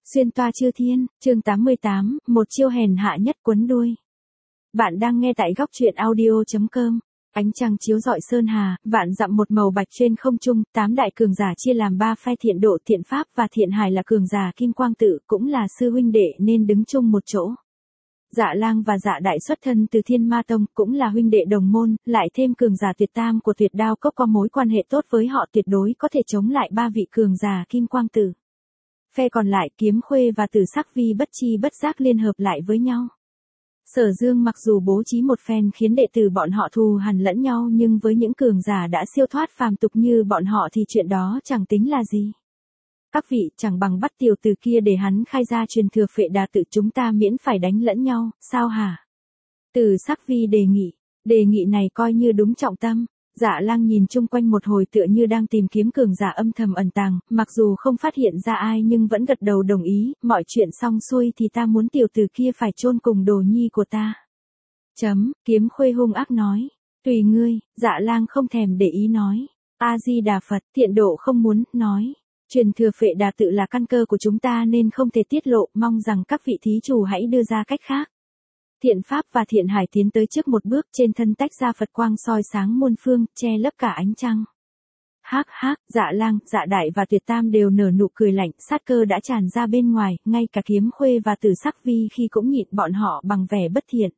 Xuyên toa chư thiên, chương 88, một chiêu hèn hạ nhất quấn đuôi. Bạn đang nghe tại góc truyện audio.com. Ánh trăng chiếu rọi sơn hà, vạn dặm một màu bạch trên không trung, 8 đại cường giả chia làm 3 phe, Thiện Độ, Thiện Pháp và Thiện Hải là cường giả kim quang tự, cũng là sư huynh đệ nên đứng chung một chỗ. Dạ Lang và Dạ Đại xuất thân từ Thiên Ma Tông, cũng là huynh đệ đồng môn, lại thêm cường giả tuyệt tam của Tuyệt Đao Cốc có mối quan hệ tốt với họ, tuyệt đối có thể chống lại 3 vị cường giả kim quang tử. Phe còn lại Kiếm Khuê và Tử Sắc Vi bất chi bất giác liên hợp lại với nhau. Sở Dương mặc dù bố trí một phen khiến đệ tử bọn họ thù hằn lẫn nhau, nhưng với những cường giả đã siêu thoát phàm tục như bọn họ thì chuyện đó chẳng tính là gì. Các vị, chẳng bằng bắt tiểu tử kia để hắn khai ra truyền thừa Phệ Đà tự, chúng ta miễn phải đánh lẫn nhau, sao hả? Tử Sắc Vi đề nghị này coi như đúng trọng tâm. Dạ Lang nhìn chung quanh một hồi tựa như đang tìm kiếm cường giả âm thầm ẩn tàng, mặc dù không phát hiện ra ai nhưng vẫn gật đầu đồng ý, mọi chuyện xong xuôi thì ta muốn tiểu tử kia phải chôn cùng đồ nhi của ta. Kiếm Khuê hung ác nói, tùy ngươi. Dạ Lang không thèm để ý nói, A Di Đà Phật. Thiện Độ không muốn, nói, truyền thừa Phệ Đà tự là căn cơ của chúng ta nên không thể tiết lộ, mong rằng các vị thí chủ hãy đưa ra cách khác. Thiện Pháp và Thiện Hải tiến tới trước một bước, trên thân tách ra Phật quang soi sáng muôn phương, che lấp cả ánh trăng. Hắc hắc, Dạ Lang, Dạ Đại và Tuyệt Tam đều nở nụ cười lạnh, sát cơ đã tràn ra bên ngoài, ngay cả Kiếm Khuê và Tử Sắc Vi khi cũng nhịn bọn họ bằng vẻ bất thiện.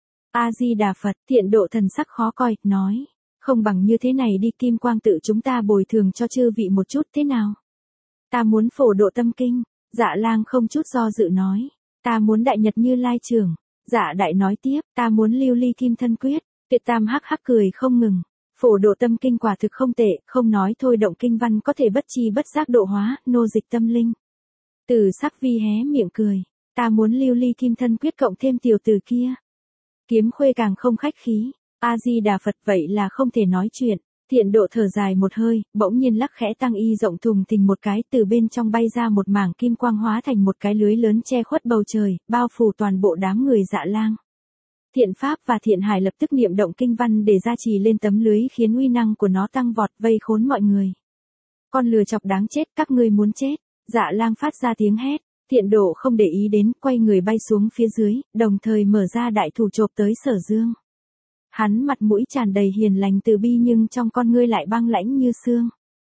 A Di Đà Phật. Thiện Độ thần sắc khó coi, nói, không bằng như thế này đi, Kim Quang tự chúng ta bồi thường cho chư vị một chút thế nào? Ta muốn phổ độ tâm kinh. Dạ Lang không chút do dự nói, ta muốn Đại Nhật Như Lai trưởng. Dạ Đại nói tiếp, ta muốn Lưu Ly Kim Thân Quyết. Tuyệt Tam hắc hắc cười không ngừng, phổ độ tâm kinh quả thực không tệ, không nói thôi động kinh văn có thể bất chi bất giác độ hóa, nô dịch tâm linh. Tử Sắc Vi hé miệng cười, ta muốn Lưu Ly Kim Thân Quyết cộng thêm tiểu tử kia. Kiếm Khuê càng không khách khí, A Di Đà Phật, vậy là không thể nói chuyện. Thiện Độ thở dài một hơi, bỗng nhiên lắc khẽ tăng y rộng thùng thình một cái, từ bên trong bay ra một mảng kim quang hóa thành một cái lưới lớn che khuất bầu trời, bao phủ toàn bộ đám người Dạ Lang. Thiện Pháp và Thiện Hải lập tức niệm động kinh văn để gia trì lên tấm lưới, khiến uy năng của nó tăng vọt, vây khốn mọi người. Con lừa chọc đáng chết, các ngươi muốn chết. Dạ Lang phát ra tiếng hét. Thiện Độ không để ý đến, quay người bay xuống phía dưới, đồng thời mở ra đại thủ chộp tới Sở Dương. Hắn mặt mũi tràn đầy hiền lành từ bi nhưng trong con ngươi lại băng lãnh như xương.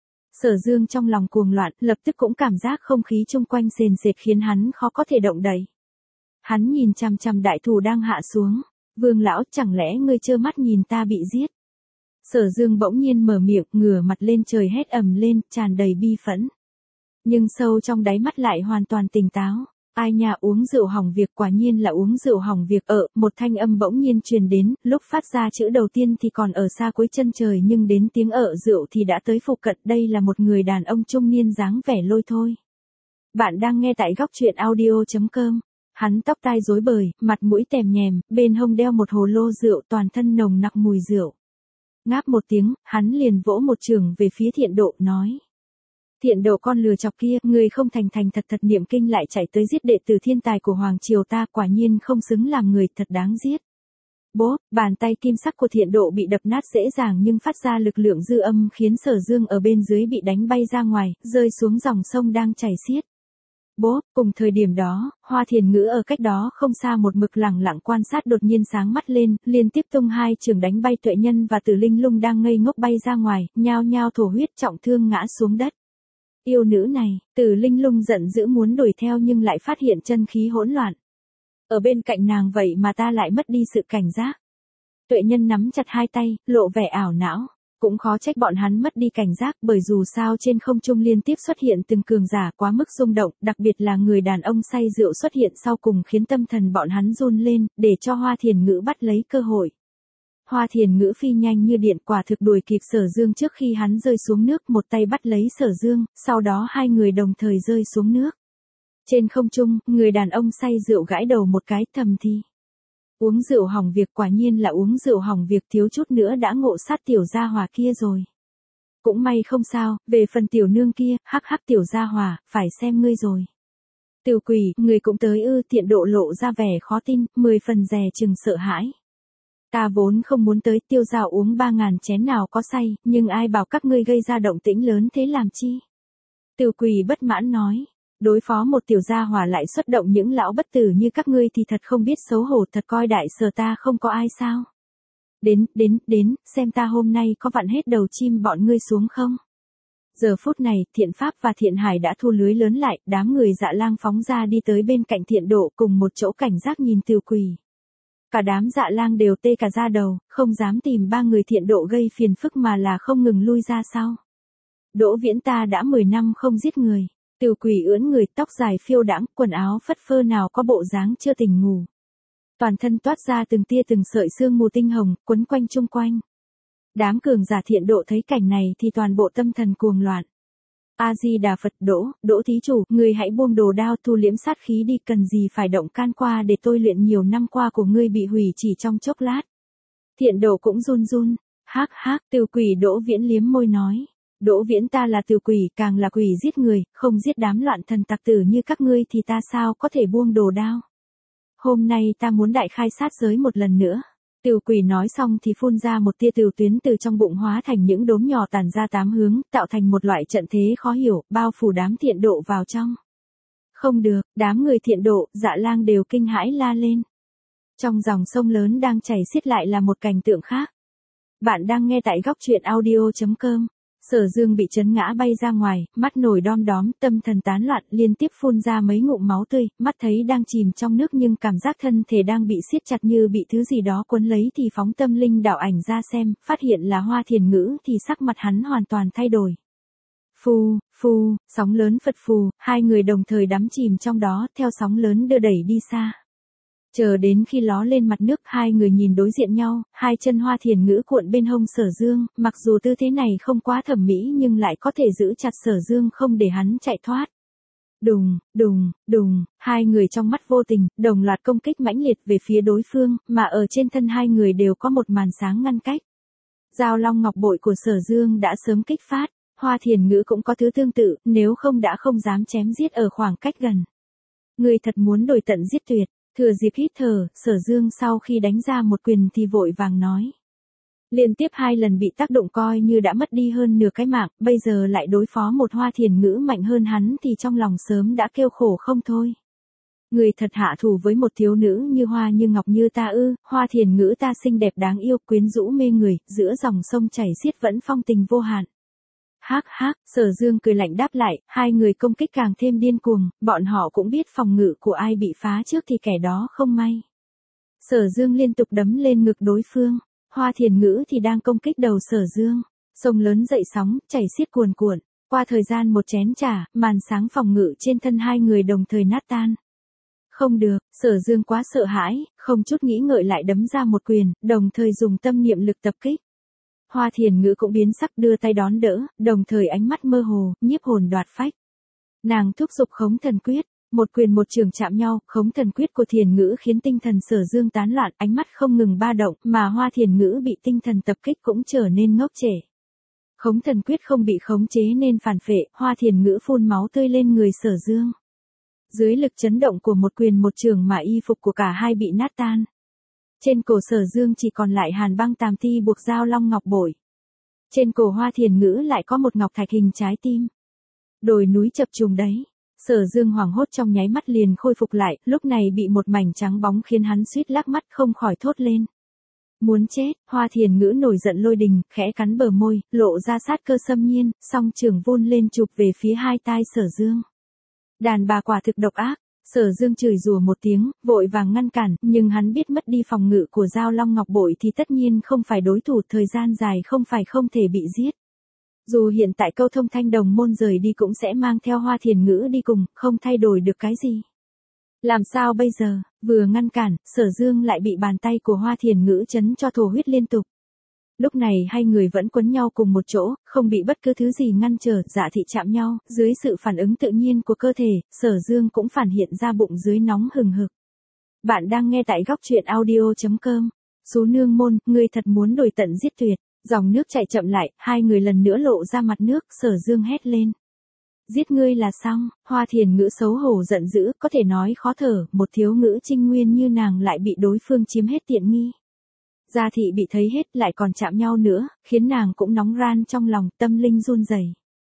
Sở Dương trong lòng cuồng loạn, lập tức cũng cảm giác không khí chung quanh sền sệt khiến hắn khó có thể động đậy. Hắn nhìn chằm chằm đại thủ đang hạ xuống. Vương lão, chẳng lẽ ngươi trơ mắt nhìn ta bị giết? Sở Dương bỗng nhiên mở miệng, ngửa mặt lên trời hét ầm lên, tràn đầy bi phẫn. Nhưng sâu trong đáy mắt lại hoàn toàn tỉnh táo. Ai nhà, uống rượu hỏng việc, quả nhiên là uống rượu hỏng việc. Một thanh âm bỗng nhiên truyền đến, lúc phát ra chữ đầu tiên thì còn ở xa cuối chân trời, nhưng đến tiếng rượu thì đã tới phụ cận. Đây là một người đàn ông trung niên dáng vẻ lôi thôi. Bạn đang nghe tại góc truyện audio.com. Hắn tóc tai rối bời, mặt mũi tèm nhèm, bên hông đeo một hồ lô rượu, toàn thân nồng nặc mùi rượu. Ngáp một tiếng, hắn liền vỗ một chưởng về phía Thiện Độ, nói. Thiện Độ, con lừa chọc kia, người không thành thật niệm kinh lại chạy tới giết đệ tử thiên tài của Hoàng Triều ta, quả nhiên không xứng làm người, thật đáng giết. Bố, bàn tay kim sắc của Thiện Độ bị đập nát dễ dàng nhưng phát ra lực lượng dư âm khiến Sở Dương ở bên dưới bị đánh bay ra ngoài, rơi xuống dòng sông đang chảy xiết. Bố, cùng thời điểm đó, Hoa Thiền Ngữ ở cách đó không xa một mực lẳng lặng quan sát đột nhiên sáng mắt lên, liên tiếp tung 2 chưởng đánh bay Tuệ Nhân và Tử Linh Lung đang ngây ngốc bay ra ngoài, nhao nhao thổ huyết trọng thương ngã xuống đất. Yêu nữ này, Tử Linh Lung giận dữ muốn đuổi theo nhưng lại phát hiện chân khí hỗn loạn. Ở bên cạnh nàng vậy mà ta lại mất đi sự cảnh giác. Tuệ Nhân nắm chặt 2 tay, lộ vẻ ảo não. Cũng khó trách bọn hắn mất đi cảnh giác, bởi dù sao trên không trung liên tiếp xuất hiện từng cường giả quá mức rung động, đặc biệt là người đàn ông say rượu xuất hiện sau cùng khiến tâm thần bọn hắn run lên, để cho Hoa Thiền Ngữ bắt lấy cơ hội. Hoa Thiền Ngữ phi nhanh như điện, quả thực đuổi kịp Sở Dương trước khi hắn rơi xuống nước, một tay bắt lấy Sở Dương, sau đó hai người đồng thời rơi xuống nước. Trên không trung, người đàn ông say rượu gãi đầu một cái, thầm thì. Uống rượu hỏng việc, quả nhiên là uống rượu hỏng việc, thiếu chút nữa đã ngộ sát tiểu gia hòa kia rồi. Cũng may không sao, về phần tiểu nương kia, hắc hắc tiểu gia hòa, phải xem ngươi rồi. Tiểu quỷ, người cũng tới ư? Thiện Độ lộ ra vẻ khó tin, 10 phần dè chừng sợ hãi. Ta vốn không muốn tới, tiêu dao uống 3.000 chén nào có say, nhưng ai bảo các ngươi gây ra động tĩnh lớn thế làm chi? Tiểu quỷ bất mãn nói. Đối phó một tiểu gia hỏa lại xuất động những lão bất tử như các ngươi thì thật không biết xấu hổ, thật coi đại sở ta không có ai sao. Đến, xem ta hôm nay có vặn hết đầu chim bọn ngươi xuống không. Giờ phút này, Thiện Pháp và Thiện Hải đã thu lưới lớn lại, đám người Dạ Lang phóng ra đi tới bên cạnh Thiện Độ cùng một chỗ cảnh giác nhìn Tiểu Quỷ. Cả đám Dạ Lang đều tê cả da đầu, không dám tìm ba người Thiện Độ gây phiền phức mà là không ngừng lui ra sau. Đỗ Viễn ta đã 10 năm không giết người. Tiểu Quỷ ưỡn người, tóc dài phiêu đãng, quần áo phất phơ nào có bộ dáng chưa tỉnh ngủ. Toàn thân toát ra từng tia từng sợi sương mù tinh hồng, quấn quanh chung quanh. Đám cường giả Thiện Độ thấy cảnh này thì toàn bộ tâm thần cuồng loạn. A Di Đà Phật. Đỗ thí chủ, người hãy buông đồ đao, thu liễm sát khí đi, cần gì phải động can qua để tôi luyện nhiều năm qua của ngươi bị hủy chỉ trong chốc lát. Thiện Độ cũng run run. Hắc, Tiểu Quỷ. Đỗ Viễn liếm môi nói. Đỗ Viễn ta là Tiểu Quỷ, càng là quỷ giết người, không giết đám loạn thần tặc tử như các ngươi thì ta sao có thể buông đồ đao. Hôm nay ta muốn đại khai sát giới một lần nữa. Tiểu Quỷ nói xong thì phun ra một tia tiểu tuyến từ trong bụng hóa thành những đốm nhỏ tản ra 8 hướng, tạo thành một loại trận thế khó hiểu, bao phủ đám Thiện Độ vào trong. Không được, đám người Thiện Độ, Dạ Lang đều kinh hãi la lên. Trong dòng sông lớn đang chảy xiết lại là một cảnh tượng khác. Bạn đang nghe tại góc truyện audio.com. Sở Dương bị chấn ngã bay ra ngoài, mắt nổi đom đóm, tâm thần tán loạn, liên tiếp phun ra mấy ngụm máu tươi, mắt thấy đang chìm trong nước nhưng cảm giác thân thể đang bị siết chặt như bị thứ gì đó cuốn lấy thì phóng tâm linh đạo ảnh ra xem, phát hiện là Hoa Thiền Ngữ thì sắc mặt hắn hoàn toàn thay đổi. Phù, sóng lớn phật phù, hai người đồng thời đắm chìm trong đó, theo sóng lớn đưa đẩy đi xa. Chờ đến khi ló lên mặt nước, hai người nhìn đối diện nhau, hai chân Hoa Thiền Ngữ cuộn bên hông Sở Dương, mặc dù tư thế này không quá thẩm mỹ nhưng lại có thể giữ chặt Sở Dương không để hắn chạy thoát. Đùng, hai người trong mắt vô tình, đồng loạt công kích mãnh liệt về phía đối phương, mà ở trên thân hai người đều có một màn sáng ngăn cách. Dao long ngọc bội của Sở Dương đã sớm kích phát, Hoa Thiền Ngữ cũng có thứ tương tự, nếu không đã không dám chém giết ở khoảng cách gần. Người thật muốn đổi tận giết tuyệt. Thừa dịp hít thở, Sở Dương sau khi đánh ra một quyền thì vội vàng nói. Liên tiếp 2 lần bị tác động coi như đã mất đi hơn nửa cái mạng, bây giờ lại đối phó một Hoa Thiền Ngữ mạnh hơn hắn thì trong lòng sớm đã kêu khổ không thôi. Người thật hạ thủ với một thiếu nữ như hoa như ngọc như ta ư? Hoa Thiền Ngữ ta xinh đẹp đáng yêu, quyến rũ mê người, giữa dòng sông chảy xiết vẫn phong tình vô hạn. Hắc, Sở Dương cười lạnh đáp lại, hai người công kích càng thêm điên cuồng, bọn họ cũng biết phòng ngự của ai bị phá trước thì kẻ đó không may. Sở Dương liên tục đấm lên ngực đối phương, Hoa Thiền Ngữ thì đang công kích đầu Sở Dương. Sông lớn dậy sóng, chảy xiết cuồn cuộn, qua thời gian một chén trà, màn sáng phòng ngự trên thân hai người đồng thời nát tan. Không được, Sở Dương quá sợ hãi, không chút nghĩ ngợi lại đấm ra một quyền, đồng thời dùng tâm niệm lực tập kích. Hoa Thiền Ngữ cũng biến sắc đưa tay đón đỡ, đồng thời ánh mắt mơ hồ, nhiếp hồn đoạt phách. Nàng thúc giục Khống Thần Quyết, một quyền một trường chạm nhau, Khống Thần Quyết của Thiền Ngữ khiến tinh thần Sở Dương tán loạn, ánh mắt không ngừng ba động, mà Hoa Thiền Ngữ bị tinh thần tập kích cũng trở nên ngốc trệ. Khống Thần Quyết không bị khống chế nên phản phệ, Hoa Thiền Ngữ phun máu tươi lên người Sở Dương. Dưới lực chấn động của một quyền một trường mà y phục của cả hai bị nát tan. Trên cổ Sở Dương chỉ còn lại hàn băng tam ti buộc dao long ngọc bội. Trên cổ Hoa Thiền Ngữ lại có một ngọc thạch hình trái tim. Đồi núi chập trùng đấy. Sở Dương hoảng hốt trong nháy mắt liền khôi phục lại, lúc này bị một mảnh trắng bóng khiến hắn suýt lắc mắt không khỏi thốt lên. Muốn chết, Hoa Thiền Ngữ nổi giận lôi đình, khẽ cắn bờ môi, lộ ra sát cơ xâm nhiên, song trường vun lên chụp về phía hai tai Sở Dương. Đàn bà quả thực độc ác. Sở Dương chửi rủa một tiếng, vội vàng ngăn cản, nhưng hắn biết mất đi phòng ngự của dao long ngọc bội thì tất nhiên không phải đối thủ, thời gian dài không phải không thể bị giết. Dù hiện tại Câu Thông Thanh đồng môn rời đi cũng sẽ mang theo Hoa Thiền Ngữ đi cùng, không thay đổi được cái gì. Làm sao bây giờ, vừa ngăn cản, Sở Dương lại bị bàn tay của Hoa Thiền Ngữ chấn cho thổ huyết liên tục. Lúc này hai người vẫn quấn nhau cùng một chỗ, không bị bất cứ thứ gì ngăn trở, dạ thị chạm nhau, dưới sự phản ứng tự nhiên của cơ thể, Sở Dương cũng phản hiện ra bụng dưới nóng hừng hực. Bạn đang nghe tại góc truyện audio.com. Sú nương môn, ngươi thật muốn đổi tận giết tuyệt. Dòng nước chạy chậm lại, hai người lần nữa lộ ra mặt nước, Sở Dương hét lên. Giết ngươi là xong. Hoa Thiền Ngữ xấu hổ giận dữ, có thể nói khó thở, một thiếu ngữ trinh nguyên như nàng lại bị đối phương chiếm hết tiện nghi. Gia thị bị thấy hết lại còn chạm nhau nữa, khiến nàng cũng nóng ran trong lòng, tâm linh run rẩy.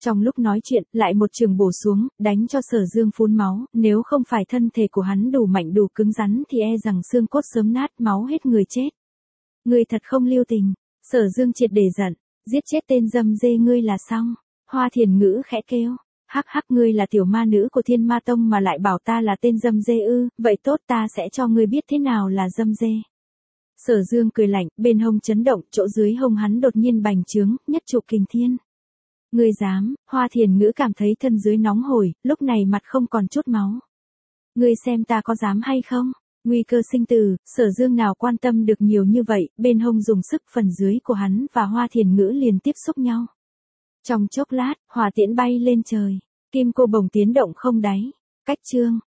Trong lúc nói chuyện, lại một trường bổ xuống, đánh cho Sở Dương phun máu, nếu không phải thân thể của hắn đủ mạnh đủ cứng rắn thì e rằng xương cốt sớm nát, máu hết người chết. Ngươi thật không lưu tình. Sở Dương triệt để giận, giết chết tên dâm dê ngươi là xong. Hoa Thiền Ngữ khẽ kêu, hắc hắc, ngươi là tiểu ma nữ của Thiên Ma Tông mà lại bảo ta là tên dâm dê ư, vậy tốt, ta sẽ cho ngươi biết thế nào là dâm dê. Sở Dương cười lạnh, bên hông chấn động, chỗ dưới hông hắn đột nhiên bành trướng, nhất trụ kình thiên. Ngươi dám? Hoa Thiền Ngữ cảm thấy thân dưới nóng hổi, lúc này mặt không còn chút máu. Ngươi xem ta có dám hay không? Nguy cơ sinh tử, Sở Dương nào quan tâm được nhiều như vậy, bên hông dùng sức, phần dưới của hắn và Hoa Thiền Ngữ liền tiếp xúc nhau. Trong chốc lát, hỏa tiễn bay lên trời, kim cô bồng tiến động không đáy. Cách chương